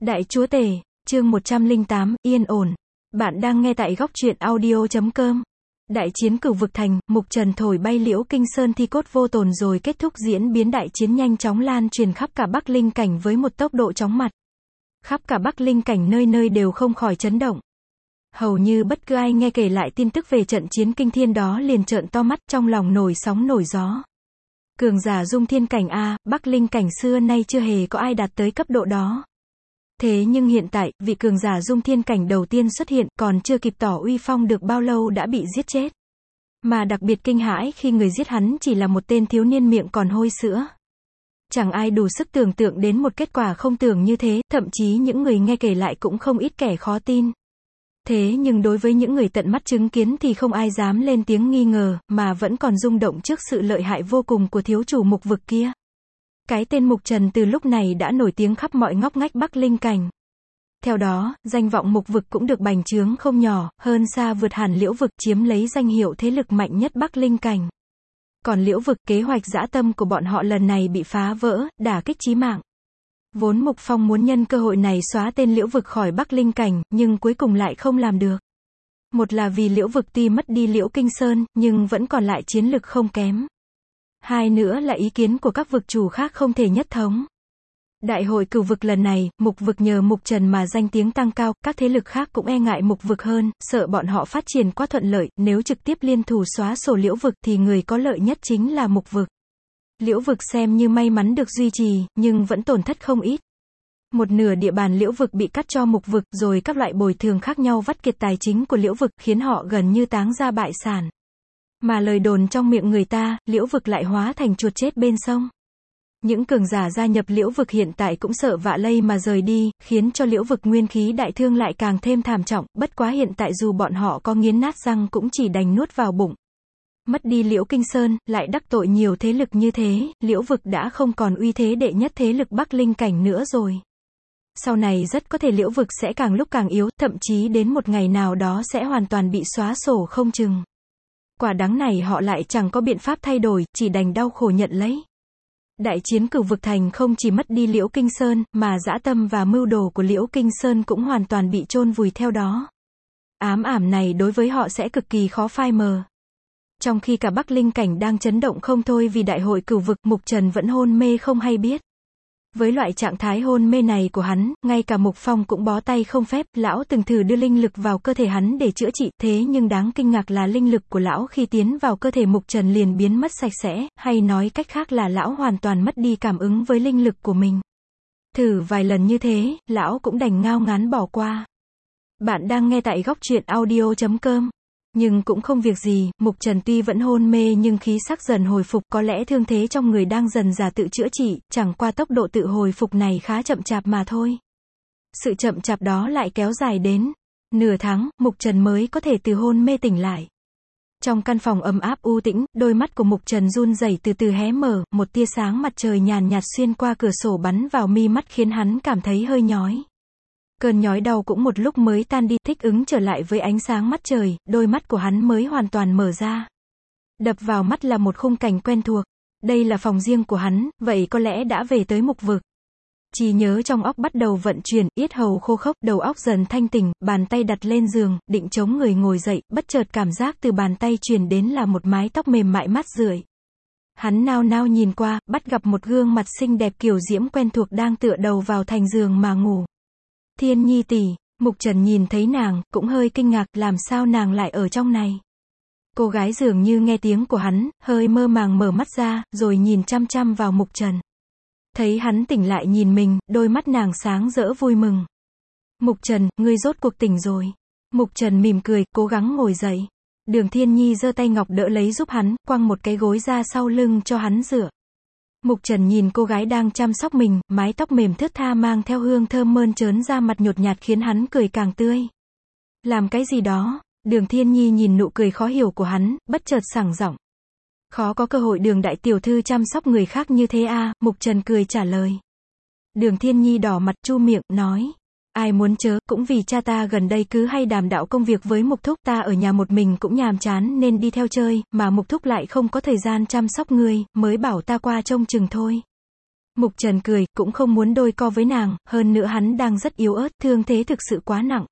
Đại Chúa Tể, chương 108, yên ổn. Bạn đang nghe tại góc truyện audio.com. Đại chiến Cửu Vực Thành, Mục Trần thổi bay Liễu Kinh Sơn thi cốt vô tồn rồi kết thúc diễn biến đại chiến nhanh chóng lan truyền khắp cả Bắc Linh Cảnh với một tốc độ chóng mặt. Khắp cả Bắc Linh Cảnh nơi nơi đều không khỏi chấn động. Hầu như bất cứ ai nghe kể lại tin tức về trận chiến kinh thiên đó liền trợn to mắt, trong lòng nổi sóng nổi gió. Cường giả Dung Thiên Cảnh a, Bắc Linh Cảnh xưa nay chưa hề có ai đạt tới cấp độ đó. Thế nhưng hiện tại, vị cường giả Dung Thiên Cảnh đầu tiên xuất hiện, còn chưa kịp tỏ uy phong được bao lâu đã bị giết chết. Mà đặc biệt kinh hãi khi người giết hắn chỉ là một tên thiếu niên miệng còn hôi sữa. Chẳng ai đủ sức tưởng tượng đến một kết quả không tưởng như thế, thậm chí những người nghe kể lại cũng không ít kẻ khó tin. Thế nhưng đối với những người tận mắt chứng kiến thì không ai dám lên tiếng nghi ngờ, mà vẫn còn rung động trước sự lợi hại vô cùng của thiếu chủ Mục Vực kia. Cái tên Mục Trần từ lúc này đã nổi tiếng khắp mọi ngóc ngách Bắc Linh Cảnh. Theo đó, danh vọng Mục Vực cũng được bành trướng không nhỏ, hơn xa vượt hẳn Liễu Vực, chiếm lấy danh hiệu thế lực mạnh nhất Bắc Linh Cảnh. Còn Liễu Vực, kế hoạch dã tâm của bọn họ lần này bị phá vỡ, đả kích chí mạng. Vốn Mục Phong muốn nhân cơ hội này xóa tên Liễu Vực khỏi Bắc Linh Cảnh, nhưng cuối cùng lại không làm được. Một là vì Liễu Vực tuy mất đi Liễu Kinh Sơn, nhưng vẫn còn lại chiến lực không kém. Hai nữa là ý kiến của các vực chủ khác không thể nhất thống. Đại hội Cửu Vực lần này, Mục Vực nhờ Mục Trần mà danh tiếng tăng cao, các thế lực khác cũng e ngại Mục Vực hơn, sợ bọn họ phát triển quá thuận lợi, nếu trực tiếp liên thủ xóa sổ Liễu Vực thì người có lợi nhất chính là Mục Vực. Liễu Vực xem như may mắn được duy trì, nhưng vẫn tổn thất không ít. Một nửa địa bàn Liễu Vực bị cắt cho Mục Vực, rồi các loại bồi thường khác nhau vắt kiệt tài chính của Liễu Vực, khiến họ gần như táng ra bại sản. Mà lời đồn trong miệng người ta, Liễu Vực lại hóa thành chuột chết bên sông. Những cường giả gia nhập Liễu Vực hiện tại cũng sợ vạ lây mà rời đi, khiến cho Liễu Vực nguyên khí đại thương lại càng thêm thảm trọng, bất quá hiện tại dù bọn họ có nghiến nát răng cũng chỉ đành nuốt vào bụng. Mất đi Liễu Kinh Sơn, lại đắc tội nhiều thế lực như thế, Liễu Vực đã không còn uy thế đệ nhất thế lực Bắc Linh Cảnh nữa rồi. Sau này rất có thể Liễu Vực sẽ càng lúc càng yếu, thậm chí đến một ngày nào đó sẽ hoàn toàn bị xóa sổ không chừng. Quả đắng này họ lại chẳng có biện pháp thay đổi, chỉ đành đau khổ nhận lấy. Đại chiến Cửu Vực Thành không chỉ mất đi Liễu Kinh Sơn, mà dã tâm và mưu đồ của Liễu Kinh Sơn cũng hoàn toàn bị chôn vùi theo đó. Ám ảm này đối với họ sẽ cực kỳ khó phai mờ. Trong khi cả Bắc Linh Cảnh đang chấn động không thôi vì đại hội Cửu Vực, Mục Trần vẫn hôn mê không hay biết. Với loại trạng thái hôn mê này của hắn, ngay cả Mục Phong cũng bó tay không phép, lão từng thử đưa linh lực vào cơ thể hắn để chữa trị, thế nhưng đáng kinh ngạc là linh lực của lão khi tiến vào cơ thể Mục Trần liền biến mất sạch sẽ, hay nói cách khác là lão hoàn toàn mất đi cảm ứng với linh lực của mình. Thử vài lần như thế, lão cũng đành ngao ngán bỏ qua. Bạn đang nghe tại góc truyện audio.com. Nhưng cũng không việc gì, Mục Trần tuy vẫn hôn mê nhưng khí sắc dần hồi phục, có lẽ thương thế trong người đang dần dà tự chữa trị, chẳng qua tốc độ tự hồi phục này khá chậm chạp mà thôi. Sự chậm chạp đó lại kéo dài đến nửa tháng, Mục Trần mới có thể từ hôn mê tỉnh lại. Trong căn phòng ấm áp u tĩnh, đôi mắt của Mục Trần run rẩy từ từ hé mở, một tia sáng mặt trời nhàn nhạt xuyên qua cửa sổ bắn vào mi mắt khiến hắn cảm thấy hơi nhói. Cơn nhói đau cũng một lúc mới tan đi, thích ứng trở lại với ánh sáng mắt trời, đôi mắt của hắn mới hoàn toàn mở ra. Đập vào mắt là một khung cảnh quen thuộc. Đây là phòng riêng của hắn, vậy có lẽ đã về tới Mục Vực. Trí nhớ trong óc bắt đầu vận chuyển, yết hầu khô khốc, đầu óc dần thanh tỉnh, bàn tay đặt lên giường, định chống người ngồi dậy, bất chợt cảm giác từ bàn tay truyền đến là một mái tóc mềm mại mát rượi. Hắn nao nao nhìn qua, bắt gặp một gương mặt xinh đẹp kiều diễm quen thuộc đang tựa đầu vào thành giường mà ngủ. Thiên Nhi tỷ, Mục Trần nhìn thấy nàng, cũng hơi kinh ngạc, làm sao nàng lại ở trong này. Cô gái dường như nghe tiếng của hắn, hơi mơ màng mở mắt ra, rồi nhìn chăm chăm vào Mục Trần. Thấy hắn tỉnh lại nhìn mình, đôi mắt nàng sáng rỡ vui mừng. Mục Trần, ngươi rốt cuộc tỉnh rồi. Mục Trần mỉm cười, cố gắng ngồi dậy. Đường Thiên Nhi giơ tay ngọc đỡ lấy giúp hắn, quăng một cái gối ra sau lưng cho hắn dựa. Mục Trần nhìn cô gái đang chăm sóc mình, mái tóc mềm thướt tha mang theo hương thơm mơn trớn ra mặt nhột nhạt khiến hắn cười càng tươi. Làm cái gì đó? Đường Thiên Nhi nhìn nụ cười khó hiểu của hắn, bất chợt sảng giọng. Khó có cơ hội Đường đại tiểu thư chăm sóc người khác như thế à, Mục Trần cười trả lời. Đường Thiên Nhi đỏ mặt chu miệng, nói. Ai muốn chớ, cũng vì cha ta gần đây cứ hay đàm đạo công việc với Mục Thúc, ta ở nhà một mình cũng nhàm chán nên đi theo chơi, mà Mục Thúc lại không có thời gian chăm sóc ngươi, mới bảo ta qua trông chừng thôi. Mục Trần cười, cũng không muốn đôi co với nàng, hơn nữa hắn đang rất yếu ớt, thương thế thực sự quá nặng.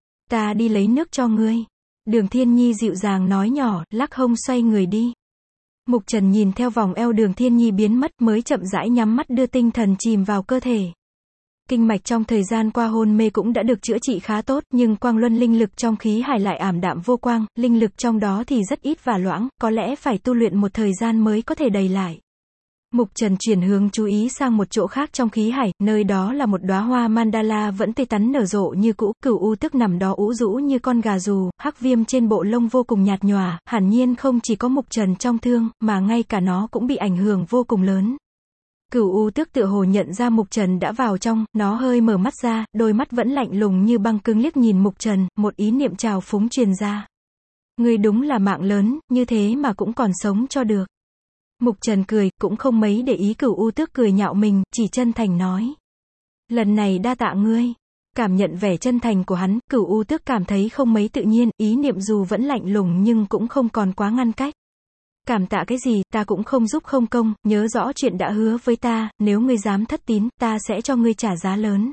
Ta đi lấy nước cho ngươi. Đường Thiên Nhi dịu dàng nói nhỏ, lắc hông xoay người đi. Mục Trần nhìn theo vòng eo Đường Thiên Nhi biến mất mới chậm rãi nhắm mắt đưa tinh thần chìm vào cơ thể. Kinh mạch trong thời gian qua hôn mê cũng đã được chữa trị khá tốt, nhưng quang luân linh lực trong khí hải lại ảm đạm vô quang, linh lực trong đó thì rất ít và loãng, có lẽ phải tu luyện một thời gian mới có thể đầy lại. Mục Trần chuyển hướng chú ý sang một chỗ khác trong khí hải, nơi đó là một đóa hoa mandala vẫn tươi tắn nở rộ như cũ, Cửu U Tước nằm đó ủ rũ như con gà rù, hắc viêm trên bộ lông vô cùng nhạt nhòa, hẳn nhiên không chỉ có Mục Trần trong thương, mà ngay cả nó cũng bị ảnh hưởng vô cùng lớn. Cửu U Tước tựa hồ nhận ra Mục Trần đã vào trong, nó hơi mở mắt ra, đôi mắt vẫn lạnh lùng như băng cứng liếc nhìn Mục Trần, một ý niệm trào phúng truyền ra. Ngươi đúng là mạng lớn, như thế mà cũng còn sống cho được. Mục Trần cười, cũng không mấy để ý Cửu U Tước cười nhạo mình, chỉ chân thành nói. Lần này đa tạ ngươi. Cảm nhận vẻ chân thành của hắn, Cửu U Tước cảm thấy không mấy tự nhiên, ý niệm dù vẫn lạnh lùng nhưng cũng không còn quá ngăn cách. Cảm tạ cái gì, ta cũng không giúp không công, nhớ rõ chuyện đã hứa với ta, nếu ngươi dám thất tín, ta sẽ cho ngươi trả giá lớn.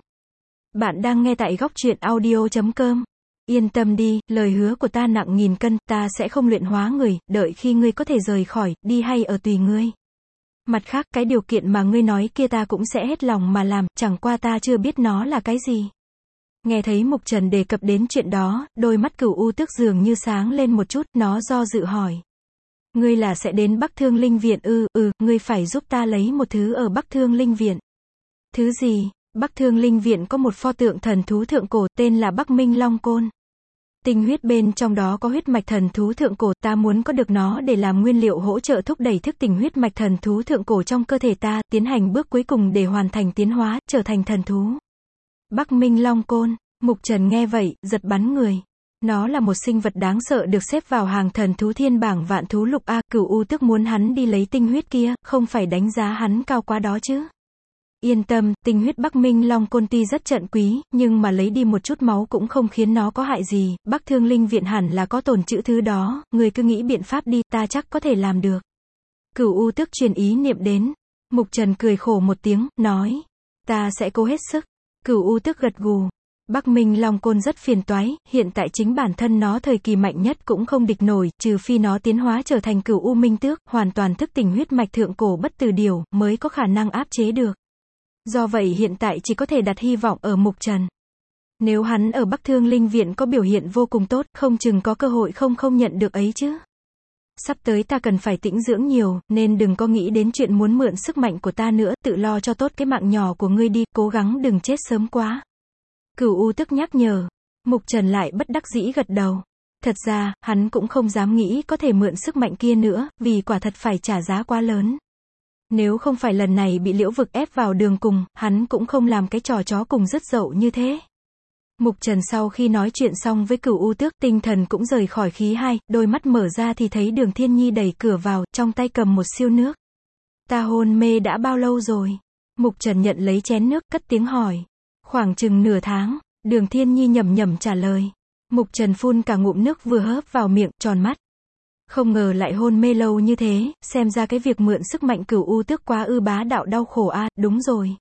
Bạn đang nghe tại góc truyện audio.com. Yên tâm đi, lời hứa của ta nặng nghìn cân, ta sẽ không luyện hóa người, đợi khi ngươi có thể rời khỏi, đi hay ở tùy ngươi. Mặt khác, cái điều kiện mà ngươi nói kia ta cũng sẽ hết lòng mà làm, chẳng qua ta chưa biết nó là cái gì. Nghe thấy Mục Trần đề cập đến chuyện đó, đôi mắt Cửu U Tước dường như sáng lên một chút, nó do dự hỏi. Ngươi là sẽ đến Bắc Thương Linh Viện ư? Ngươi phải giúp ta lấy một thứ ở Bắc Thương Linh Viện. Thứ gì? Bắc Thương Linh Viện có một pho tượng thần thú thượng cổ, tên là Bắc Minh Long Côn. Tinh huyết bên trong đó có huyết mạch thần thú thượng cổ, ta muốn có được nó để làm nguyên liệu hỗ trợ thúc đẩy thức tỉnh huyết mạch thần thú thượng cổ trong cơ thể ta, tiến hành bước cuối cùng để hoàn thành tiến hóa, trở thành thần thú. Bắc Minh Long Côn, Mục Trần nghe vậy, giật bắn người. Nó là một sinh vật đáng sợ được xếp vào hàng thần thú thiên bảng vạn thú lục A, Cửu U Tước muốn hắn đi lấy tinh huyết kia, không phải đánh giá hắn cao quá đó chứ. Yên tâm, tinh huyết Bắc Minh Long Côn tuy rất trận quý, nhưng mà lấy đi một chút máu cũng không khiến nó có hại gì, Bắc Thương Linh Viện hẳn là có tồn trữ thứ đó, người cứ nghĩ biện pháp đi, ta chắc có thể làm được. Cửu U Tước truyền ý niệm đến. Mục Trần cười khổ một tiếng, nói. Ta sẽ cố hết sức. Cửu U Tước gật gù. Bắc Minh Long Côn rất phiền toái, hiện tại chính bản thân nó thời kỳ mạnh nhất cũng không địch nổi, trừ phi nó tiến hóa trở thành Cửu U Minh Tước, hoàn toàn thức tỉnh huyết mạch thượng cổ bất tử điều, mới có khả năng áp chế được. Do vậy hiện tại chỉ có thể đặt hy vọng ở Mục Trần. Nếu hắn ở Bắc Thương Linh Viện có biểu hiện vô cùng tốt, không chừng có cơ hội không nhận được ấy chứ. Sắp tới ta cần phải tĩnh dưỡng nhiều, nên đừng có nghĩ đến chuyện muốn mượn sức mạnh của ta nữa, tự lo cho tốt cái mạng nhỏ của ngươi đi, cố gắng đừng chết sớm quá. Cửu U Tước nhắc nhở. Mục Trần lại bất đắc dĩ gật đầu. Thật ra, hắn cũng không dám nghĩ có thể mượn sức mạnh kia nữa, vì quả thật phải trả giá quá lớn. Nếu không phải lần này bị Liễu Vực ép vào đường cùng, hắn cũng không làm cái trò chó cùng rứt dậu như thế. Mục Trần sau khi nói chuyện xong với Cửu U Tước, tinh thần cũng rời khỏi khí hai, đôi mắt mở ra thì thấy Đường Thiên Nhi đẩy cửa vào, trong tay cầm một siêu nước. Ta hôn mê đã bao lâu rồi? Mục Trần nhận lấy chén nước, cất tiếng hỏi. Khoảng chừng nửa tháng, Đường Thiên Nhi nhẩm nhẩm trả lời. Mục Trần phun cả ngụm nước vừa hớp vào miệng, tròn mắt. Không ngờ lại hôn mê lâu như thế, xem ra cái việc mượn sức mạnh Cửu U Tước quá bá đạo đau khổ a, đúng rồi.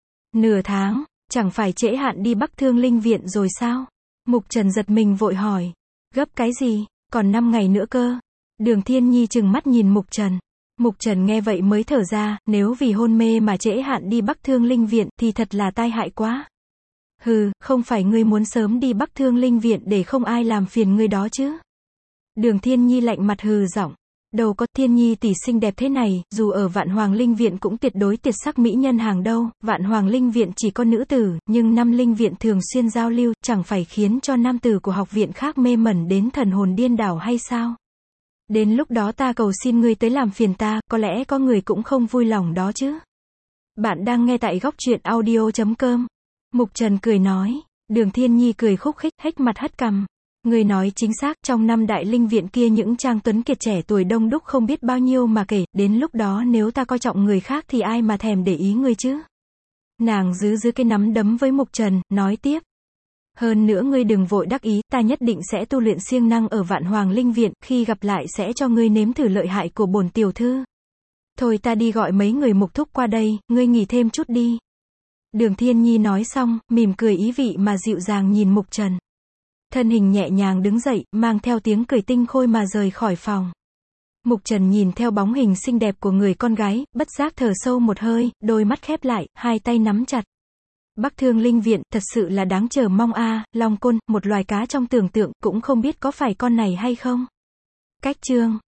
Nửa tháng, chẳng phải trễ hạn đi Bắc Thương Linh Viện rồi sao? Mục Trần giật mình vội hỏi. Gấp cái gì, còn 5 ngày nữa cơ. Đường Thiên Nhi trừng mắt nhìn Mục Trần. Mục Trần nghe vậy mới thở ra, nếu vì hôn mê mà trễ hạn đi Bắc Thương Linh Viện thì thật là tai hại quá. Hừ, không phải ngươi muốn sớm đi Bắc Thương Linh Viện để không ai làm phiền ngươi đó chứ? Đường Thiên Nhi lạnh mặt hừ giọng. Đâu có, Thiên Nhi tỷ xinh đẹp thế này, dù ở Vạn Hoàng Linh Viện cũng tuyệt đối tuyệt sắc mỹ nhân hàng đâu, Vạn Hoàng Linh Viện chỉ có nữ tử, nhưng năm linh viện thường xuyên giao lưu, chẳng phải khiến cho nam tử của học viện khác mê mẩn đến thần hồn điên đảo hay sao? Đến lúc đó ta cầu xin ngươi tới làm phiền ta, có lẽ có người cũng không vui lòng đó chứ. Bạn đang nghe tại góc truyện audio.com. Mục Trần cười nói. Đường Thiên Nhi cười khúc khích, hếch mặt hất cằm. Ngươi nói chính xác, trong năm đại linh viện kia những trang tuấn kiệt trẻ tuổi đông đúc không biết bao nhiêu mà kể, đến lúc đó nếu ta coi trọng người khác thì ai mà thèm để ý ngươi chứ. Nàng giữ cái nắm đấm với Mục Trần, nói tiếp. Hơn nữa ngươi đừng vội đắc ý, ta nhất định sẽ tu luyện siêng năng ở Vạn Hoàng Linh Viện, khi gặp lại sẽ cho ngươi nếm thử lợi hại của bổn tiểu thư. Thôi ta đi gọi mấy người Mục thúc qua đây, ngươi nghỉ thêm chút đi. Đường Thiên Nhi nói xong, mỉm cười ý vị mà dịu dàng nhìn Mục Trần. Thân hình nhẹ nhàng đứng dậy, mang theo tiếng cười tinh khôi mà rời khỏi phòng. Mục Trần nhìn theo bóng hình xinh đẹp của người con gái, bất giác thở sâu một hơi, đôi mắt khép lại, hai tay nắm chặt. Bắc Thương Linh Viện, thật sự là đáng chờ mong a. Long Côn, một loài cá trong tưởng tượng, cũng không biết có phải con này hay không. Cách chương